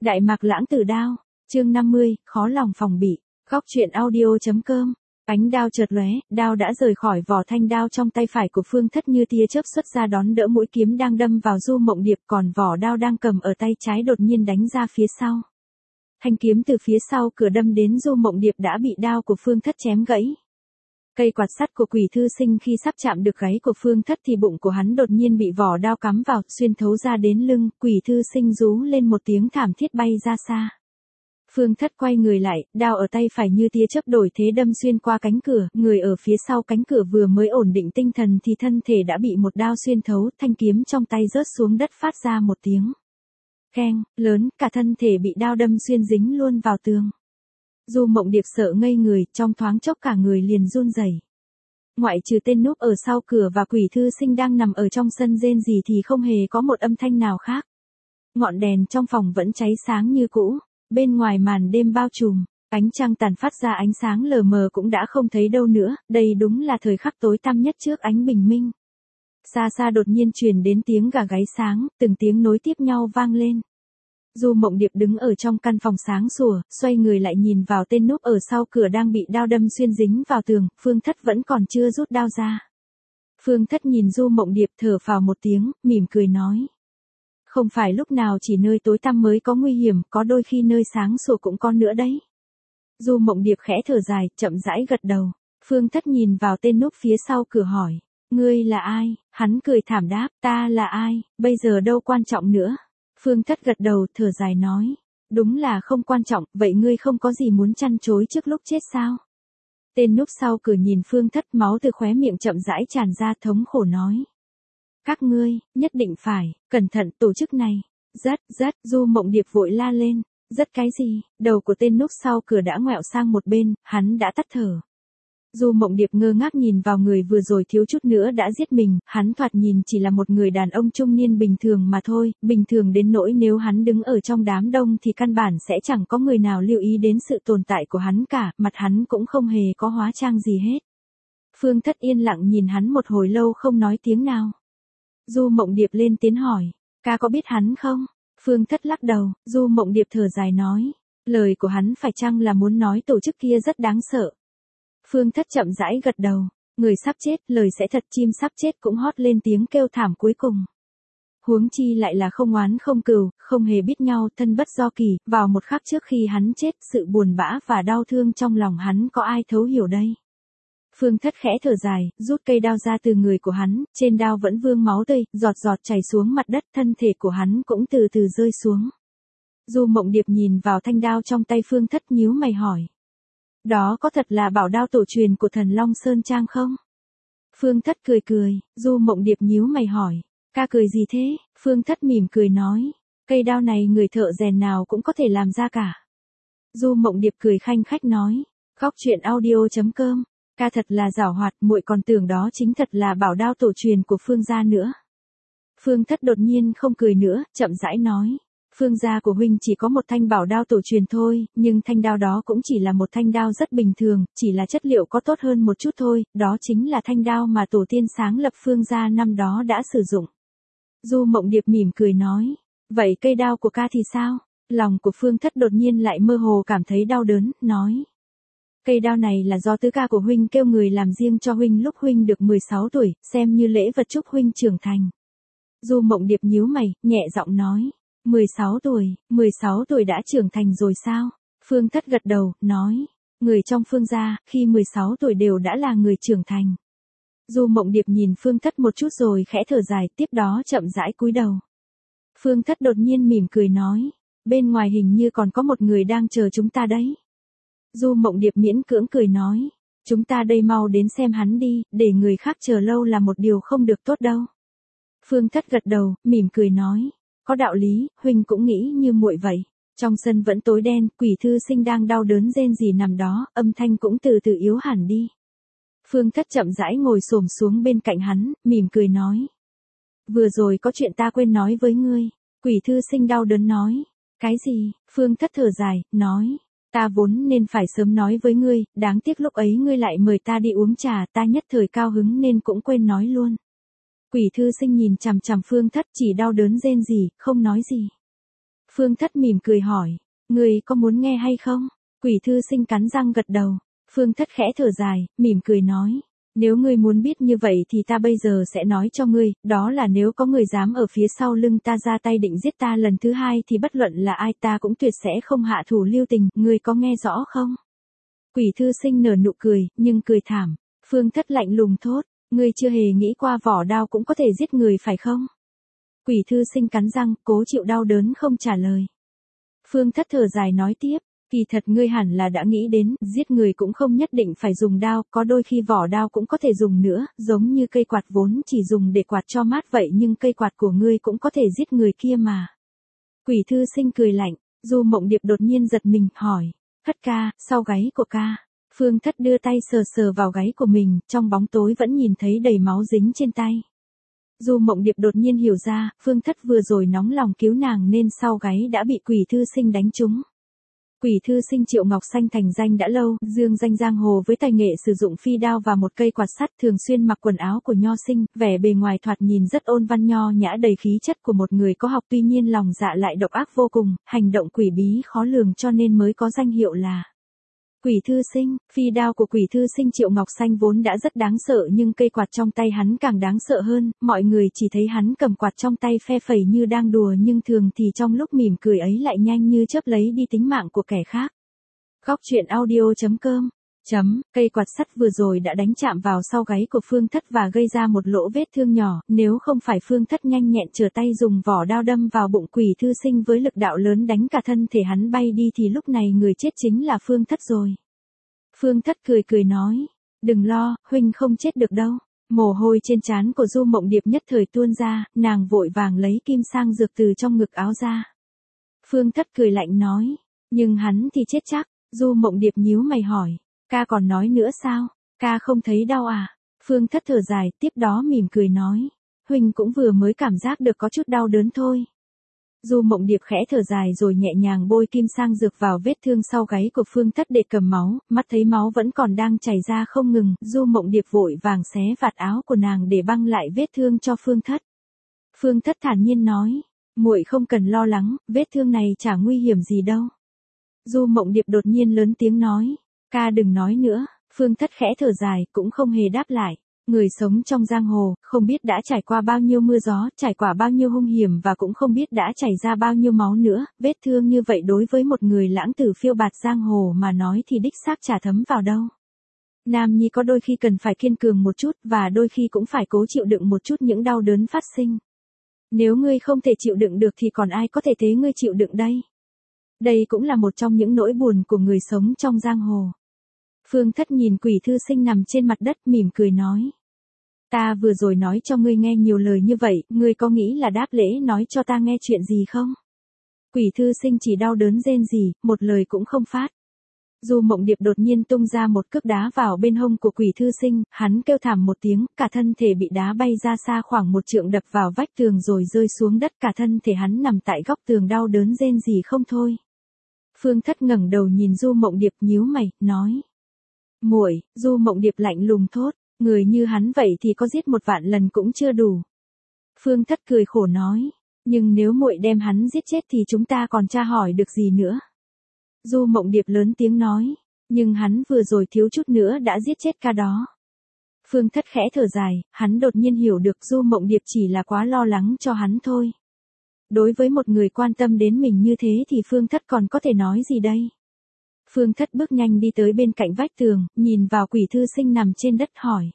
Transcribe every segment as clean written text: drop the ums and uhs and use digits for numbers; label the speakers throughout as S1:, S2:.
S1: Đại Mạc Lãng Tử Đao, chương 50, khó lòng phòng bị. Góc truyện audio.com. Ánh đao chợt lóe, đao đã rời khỏi vỏ, thanh đao trong tay phải của Phương Thất như tia chớp xuất ra đón đỡ mũi kiếm đang đâm vào Du Mộng Điệp, còn vỏ đao đang cầm ở tay trái đột nhiên đánh ra phía sau. Thanh kiếm từ phía sau cửa đâm đến Du Mộng Điệp đã bị đao của Phương Thất chém gãy. Cây quạt sắt của Quỷ Thư Sinh khi sắp chạm được gáy của Phương Thất thì bụng của hắn đột nhiên bị vỏ đao cắm vào, xuyên thấu ra đến lưng. Quỷ Thư Sinh rú lên một tiếng thảm thiết bay ra xa. Phương Thất quay người lại, đao ở tay phải như tia chớp đổi thế đâm xuyên qua cánh cửa, người ở phía sau cánh cửa vừa mới ổn định tinh thần thì thân thể đã bị một đao xuyên thấu, thanh kiếm trong tay rớt xuống đất phát ra một tiếng keng lớn, cả thân thể bị đao đâm xuyên dính luôn vào tường. Du Mộng Điệp sợ ngây người, trong thoáng chốc cả người liền run rẩy. Ngoại trừ tên núp ở sau cửa và Quỷ Thư Sinh đang nằm ở trong sân rên rỉ thì không hề có một âm thanh nào khác. Ngọn đèn trong phòng vẫn cháy sáng như cũ, bên ngoài màn đêm bao trùm, ánh trăng tàn phát ra ánh sáng lờ mờ cũng đã không thấy đâu nữa, đây đúng là thời khắc tối tăm nhất trước ánh bình minh. Xa xa đột nhiên truyền đến tiếng gà gáy sáng, từng tiếng nối tiếp nhau vang lên. Du Mộng Điệp đứng ở trong căn phòng sáng sủa, xoay người lại nhìn vào tên núp ở sau cửa đang bị đao đâm xuyên dính vào tường, Phương Thất vẫn còn chưa rút đao ra. Phương Thất nhìn Du Mộng Điệp thở phào một tiếng, mỉm cười nói. Không phải lúc nào chỉ nơi tối tăm mới có nguy hiểm, có đôi khi nơi sáng sủa cũng có nữa đấy. Du Mộng Điệp khẽ thở dài, chậm rãi gật đầu. Phương Thất nhìn vào tên núp phía sau cửa hỏi, ngươi là ai? Hắn cười thảm đáp, ta là ai, bây giờ đâu quan trọng nữa. Phương Thất gật đầu, thở dài nói, đúng là không quan trọng, vậy ngươi không có gì muốn chăn chối trước lúc chết sao? Tên núp sau cửa nhìn Phương Thất, máu từ khóe miệng chậm rãi tràn ra, thống khổ nói. Các ngươi, nhất định phải, cẩn thận, tổ chức này. Rất, Du Mộng Điệp vội la lên. Rất cái gì? Đầu của tên núp sau cửa đã ngoẹo sang một bên, hắn đã tắt thở. Du Mộng Điệp ngơ ngác nhìn vào người vừa rồi thiếu chút nữa đã giết mình, hắn thoạt nhìn chỉ là một người đàn ông trung niên bình thường mà thôi, bình thường đến nỗi nếu hắn đứng ở trong đám đông thì căn bản sẽ chẳng có người nào lưu ý đến sự tồn tại của hắn cả, mặt hắn cũng không hề có hóa trang gì hết. Phương Thất yên lặng nhìn hắn một hồi lâu không nói tiếng nào. Du Mộng Điệp lên tiếng hỏi, ca có biết hắn không? Phương Thất lắc đầu, Du Mộng Điệp thở dài nói, lời của hắn phải chăng là muốn nói tổ chức kia rất đáng sợ? Phương Thất chậm rãi gật đầu, người sắp chết, lời sẽ thật, chim sắp chết cũng hót lên tiếng kêu thảm cuối cùng. Huống chi lại là không oán không cừu, không hề biết nhau, thân bất do kỳ, vào một khắc trước khi hắn chết, sự buồn bã và đau thương trong lòng hắn có ai thấu hiểu đây? Phương Thất khẽ thở dài, rút cây đao ra từ người của hắn, trên đao vẫn vương máu tươi, giọt giọt chảy xuống mặt đất, thân thể của hắn cũng từ từ rơi xuống. Du Mộng Điệp nhìn vào thanh đao trong tay Phương Thất nhíu mày hỏi. Đó có thật là bảo đao tổ truyền của Thần Long Sơn Trang không? Phương Thất cười cười, Du Mộng Điệp nhíu mày hỏi. Ca cười gì thế? Phương Thất mỉm cười nói. Cây đao này người thợ rèn nào cũng có thể làm ra cả. Du Mộng Điệp cười khanh khách nói. Góc truyện audio.com. Ca thật là giảo hoạt, muội còn tưởng đó chính thật là bảo đao tổ truyền của Phương gia nữa. Phương Thất đột nhiên không cười nữa, chậm rãi nói. Phương gia của huynh chỉ có một thanh bảo đao tổ truyền thôi, nhưng thanh đao đó cũng chỉ là một thanh đao rất bình thường, chỉ là chất liệu có tốt hơn một chút thôi, đó chính là thanh đao mà tổ tiên sáng lập Phương gia năm đó đã sử dụng. Du Mộng Điệp mỉm cười nói, vậy cây đao của ca thì sao? Lòng của Phương Thất đột nhiên lại mơ hồ cảm thấy đau đớn, nói. Cây đao này là do tứ ca của huynh kêu người làm riêng cho huynh lúc huynh được 16 tuổi, xem như lễ vật chúc huynh trưởng thành. Du Mộng Điệp nhíu mày, nhẹ giọng nói. 16 tuổi đã trưởng thành rồi sao? Phương Thất gật đầu, nói. Người trong Phương gia, khi 16 tuổi đều đã là người trưởng thành. Du Mộng Điệp nhìn Phương Thất một chút rồi khẽ thở dài, tiếp đó chậm rãi cúi đầu. Phương Thất đột nhiên mỉm cười nói. Bên ngoài hình như còn có một người đang chờ chúng ta đấy. Du Mộng Điệp miễn cưỡng cười nói. Chúng ta đây mau đến xem hắn đi, để người khác chờ lâu là một điều không được tốt đâu. Phương Thất gật đầu, mỉm cười nói. Có đạo lý, huynh cũng nghĩ như muội vậy. Trong sân vẫn tối đen, Quỷ Thư Sinh đang đau đớn rên rỉ nằm đó, âm thanh cũng từ từ yếu hẳn đi. Phương Thất chậm rãi ngồi xổm xuống bên cạnh hắn, mỉm cười nói. Vừa rồi có chuyện ta quên nói với ngươi. Quỷ Thư Sinh đau đớn nói. Cái gì? Phương Thất thở dài, nói. Ta vốn nên phải sớm nói với ngươi, đáng tiếc lúc ấy ngươi lại mời ta đi uống trà, ta nhất thời cao hứng nên cũng quên nói luôn. Quỷ Thư Sinh nhìn chằm chằm Phương Thất, chỉ đau đớn rên rỉ, không nói gì. Phương Thất mỉm cười hỏi, người có muốn nghe hay không? Quỷ thư sinh cắn răng gật đầu. Phương Thất khẽ thở dài, mỉm cười nói, nếu ngươi muốn biết như vậy thì ta bây giờ sẽ nói cho ngươi, đó là nếu có người dám ở phía sau lưng ta ra tay định giết ta lần thứ hai thì bất luận là ai ta cũng tuyệt sẽ không hạ thủ lưu tình, ngươi có nghe rõ không? Quỷ thư sinh nở nụ cười, nhưng cười thảm. Phương Thất lạnh lùng thốt, ngươi chưa hề nghĩ qua vỏ đao cũng có thể giết người phải không? Quỷ thư sinh cắn răng, cố chịu đau đớn không trả lời. Phương Thất thở dài nói tiếp, kỳ thật ngươi hẳn là đã nghĩ đến, giết người cũng không nhất định phải dùng đao, có đôi khi vỏ đao cũng có thể dùng nữa, giống như cây quạt vốn chỉ dùng để quạt cho mát vậy nhưng cây quạt của ngươi cũng có thể giết người kia mà. Quỷ thư sinh cười lạnh, Du Mộng Điệp đột nhiên giật mình, hỏi, Thất ca, sau gáy của ca. Phương Thất đưa tay sờ sờ vào gáy của mình, trong bóng tối vẫn nhìn thấy đầy máu dính trên tay. Du Mộng Điệp đột nhiên hiểu ra, Phương Thất vừa rồi nóng lòng cứu nàng nên sau gáy đã bị quỷ thư sinh đánh trúng. Quỷ thư sinh Triệu Ngọc Xanh thành danh đã lâu, dương danh giang hồ với tài nghệ sử dụng phi đao và một cây quạt sắt, thường xuyên mặc quần áo của nho sinh, vẻ bề ngoài thoạt nhìn rất ôn văn nho nhã đầy khí chất của một người có học, tuy nhiên lòng dạ lại độc ác vô cùng, hành động quỷ bí khó lường cho nên mới có danh hiệu là Quỷ thư sinh. Phi đao của quỷ thư sinh Triệu Ngọc Xanh vốn đã rất đáng sợ nhưng cây quạt trong tay hắn càng đáng sợ hơn, mọi người chỉ thấy hắn cầm quạt trong tay phe phẩy như đang đùa nhưng thường thì trong lúc mỉm cười ấy lại nhanh như chớp lấy đi tính mạng của kẻ khác. Góc truyện audio.com Cây quạt sắt vừa rồi đã đánh chạm vào sau gáy của Phương Thất và gây ra một lỗ vết thương nhỏ, nếu không phải Phương Thất nhanh nhẹn trở tay dùng vỏ đao đâm vào bụng quỷ thư sinh với lực đạo lớn đánh cả thân thể hắn bay đi thì lúc này người chết chính là Phương Thất rồi. Phương Thất cười cười nói, đừng lo, huynh không chết được đâu. Mồ hôi trên trán của Du Mộng Điệp nhất thời tuôn ra, nàng vội vàng lấy kim sang dược từ trong ngực áo ra. Phương Thất cười lạnh nói, nhưng hắn thì chết chắc. Du Mộng Điệp nhíu mày hỏi, ca còn nói nữa sao, ca không thấy đau à? Phương Thất thở dài, tiếp đó mỉm cười nói, huynh cũng vừa mới cảm giác được có chút đau đớn thôi. Du Mộng Điệp khẽ thở dài rồi nhẹ nhàng bôi kim sang dược vào vết thương sau gáy của Phương Thất để cầm máu, mắt thấy máu vẫn còn đang chảy ra không ngừng, Du Mộng Điệp vội vàng xé vạt áo của nàng để băng lại vết thương cho Phương Thất. Phương Thất thản nhiên nói, muội không cần lo lắng, vết thương này chả nguy hiểm gì đâu. Du Mộng Điệp đột nhiên lớn tiếng nói, ca đừng nói nữa. Phương Thất khẽ thở dài, cũng không hề đáp lại. Người sống trong giang hồ, không biết đã trải qua bao nhiêu mưa gió, trải qua bao nhiêu hung hiểm và cũng không biết đã chảy ra bao nhiêu máu nữa, vết thương như vậy đối với một người lãng tử phiêu bạt giang hồ mà nói thì đích xác chả thấm vào đâu. Nam nhi có đôi khi cần phải kiên cường một chút và đôi khi cũng phải cố chịu đựng một chút những đau đớn phát sinh. Nếu ngươi không thể chịu đựng được thì còn ai có thể thế ngươi chịu đựng đây? Đây cũng là một trong những nỗi buồn của người sống trong giang hồ. Phương Thất nhìn quỷ thư sinh nằm trên mặt đất mỉm cười nói. Ta vừa rồi nói cho ngươi nghe nhiều lời như vậy, ngươi có nghĩ là đáp lễ nói cho ta nghe chuyện gì không? Quỷ thư sinh chỉ đau đớn rên rỉ, một lời cũng không phát. Du Mộng Điệp đột nhiên tung ra một cước đá vào bên hông của quỷ thư sinh, hắn kêu thảm một tiếng, cả thân thể bị đá bay ra xa khoảng 1 trượng đập vào vách tường rồi rơi xuống đất, cả thân thể hắn nằm tại góc tường đau đớn rên rỉ không thôi. Phương Thất ngẩng đầu nhìn Du Mộng Điệp nhíu mày, nói. Muội. Du Mộng Điệp lạnh lùng thốt, người như hắn vậy thì có giết 1 vạn lần cũng chưa đủ. Phương Thất cười khổ nói, nhưng nếu muội đem hắn giết chết thì chúng ta còn tra hỏi được gì nữa. Du Mộng Điệp lớn tiếng nói, nhưng hắn vừa rồi thiếu chút nữa đã giết chết ca đó. Phương Thất khẽ thở dài, hắn đột nhiên hiểu được Du Mộng Điệp chỉ là quá lo lắng cho hắn thôi. Đối với một người quan tâm đến mình như thế thì Phương Thất còn có thể nói gì đây? Phương Thất bước nhanh đi tới bên cạnh vách tường, nhìn vào quỷ thư sinh nằm trên đất hỏi.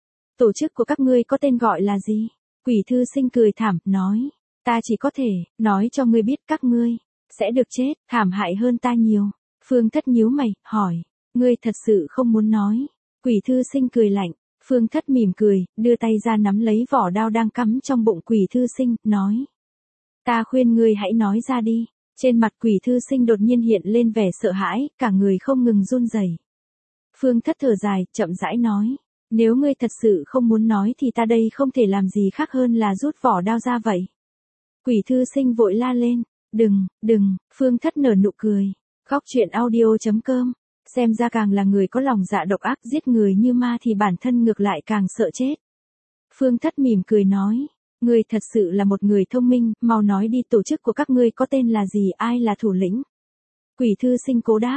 S1: Tổ chức của các ngươi có tên gọi là gì? Quỷ thư sinh cười thảm, nói. Ta chỉ có thể, nói cho ngươi biết các ngươi sẽ được chết, thảm hại hơn ta nhiều. Phương Thất nhíu mày, hỏi. Ngươi thật sự không muốn nói. Quỷ thư sinh cười lạnh. Phương Thất mỉm cười, đưa tay ra nắm lấy vỏ đao đang cắm trong bụng quỷ thư sinh, nói. Ta khuyên ngươi hãy nói ra đi. Trên mặt quỷ thư sinh đột nhiên hiện lên vẻ sợ hãi, cả người không ngừng run rẩy. Phương Thất thở dài, chậm rãi nói. Nếu ngươi thật sự không muốn nói thì ta đây không thể làm gì khác hơn là rút vỏ đao ra vậy. Quỷ thư sinh vội la lên. Đừng, Phương Thất nở nụ cười. Góc truyện audio.com. Xem ra càng là người có lòng dạ độc ác giết người như ma thì bản thân ngược lại càng sợ chết. Phương Thất mỉm cười nói. Ngươi thật sự là một người thông minh, mau nói đi, tổ chức của các ngươi có tên là gì, ai là thủ lĩnh? Quỷ thư sinh cố đáp,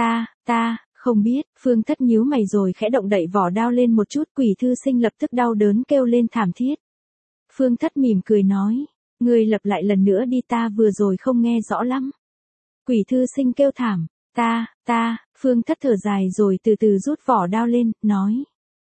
S1: ta, không biết. Phương Thất nhíu mày rồi khẽ động đậy vỏ đao lên một chút, quỷ thư sinh lập tức đau đớn kêu lên thảm thiết. Phương Thất mỉm cười nói, ngươi lặp lại lần nữa đi, ta vừa rồi không nghe rõ lắm. Quỷ thư sinh kêu thảm, ta, Phương Thất thở dài rồi từ từ rút vỏ đao lên, nói.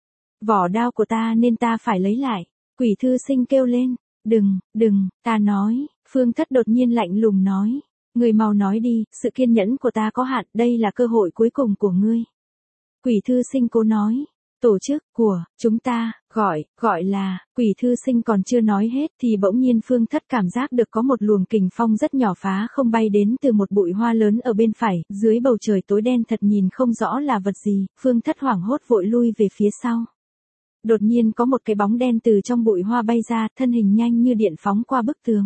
S1: Vỏ đao của ta nên ta phải lấy lại. Quỷ thư sinh kêu lên, đừng, ta nói. Phương Thất đột nhiên lạnh lùng nói. Ngươi mau nói đi, sự kiên nhẫn của ta có hạn, đây là cơ hội cuối cùng của ngươi. Quỷ thư sinh cố nói. Tổ chức của chúng ta, gọi là, quỷ thư sinh còn chưa nói hết thì bỗng nhiên Phương Thất cảm giác được có một luồng kình phong rất nhỏ phá không bay đến từ một bụi hoa lớn ở bên phải, dưới bầu trời tối đen thật nhìn không rõ là vật gì, Phương Thất hoảng hốt vội lui về phía sau. Đột nhiên có một cái bóng đen từ trong bụi hoa bay ra, thân hình nhanh như điện phóng qua bức tường.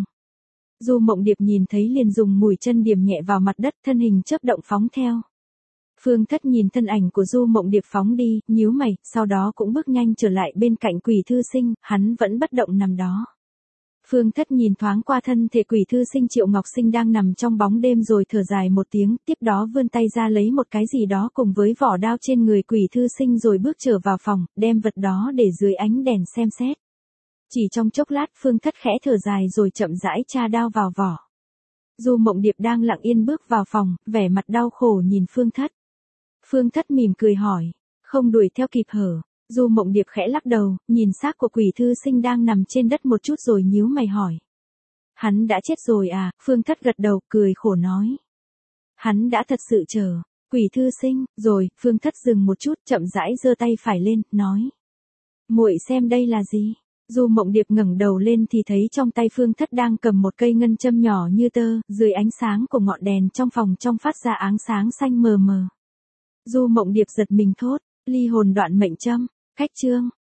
S1: Du Mộng Điệp nhìn thấy liền dùng mũi chân điểm nhẹ vào mặt đất, thân hình chớp động phóng theo. Phương Thất nhìn thân ảnh của Du Mộng Điệp phóng đi, nhíu mày, sau đó cũng bước nhanh trở lại bên cạnh quỷ thư sinh, hắn vẫn bất động nằm đó. Phương Thất nhìn thoáng qua thân thể quỷ thư sinh Triệu Ngọc Sinh đang nằm trong bóng đêm rồi thở dài một tiếng, tiếp đó vươn tay ra lấy một cái gì đó cùng với vỏ đao trên người quỷ thư sinh rồi bước trở vào phòng, đem vật đó để dưới ánh đèn xem xét. Chỉ trong chốc lát Phương Thất khẽ thở dài rồi chậm rãi tra đao vào vỏ. Du Mộng Điệp đang lặng yên bước vào phòng, vẻ mặt đau khổ nhìn Phương Thất. Phương Thất mỉm cười hỏi, không đuổi theo kịp hở? Du Mộng Điệp khẽ lắc đầu, nhìn xác của quỷ thư sinh đang nằm trên đất một chút rồi nhíu mày hỏi. Hắn đã chết rồi à? Phương Thất gật đầu, cười khổ nói. Hắn đã thật sự chờ. Quỷ thư sinh, rồi, Phương Thất dừng một chút, chậm rãi giơ tay phải lên, nói. Muội xem đây là gì? Du Mộng Điệp ngẩng đầu lên thì thấy trong tay Phương Thất đang cầm một cây ngân châm nhỏ như tơ, dưới ánh sáng của ngọn đèn trong phòng trong phát ra áng sáng xanh mờ mờ. Du Mộng Điệp giật mình thốt, ly hồn đoạn mệnh châm, cách chương.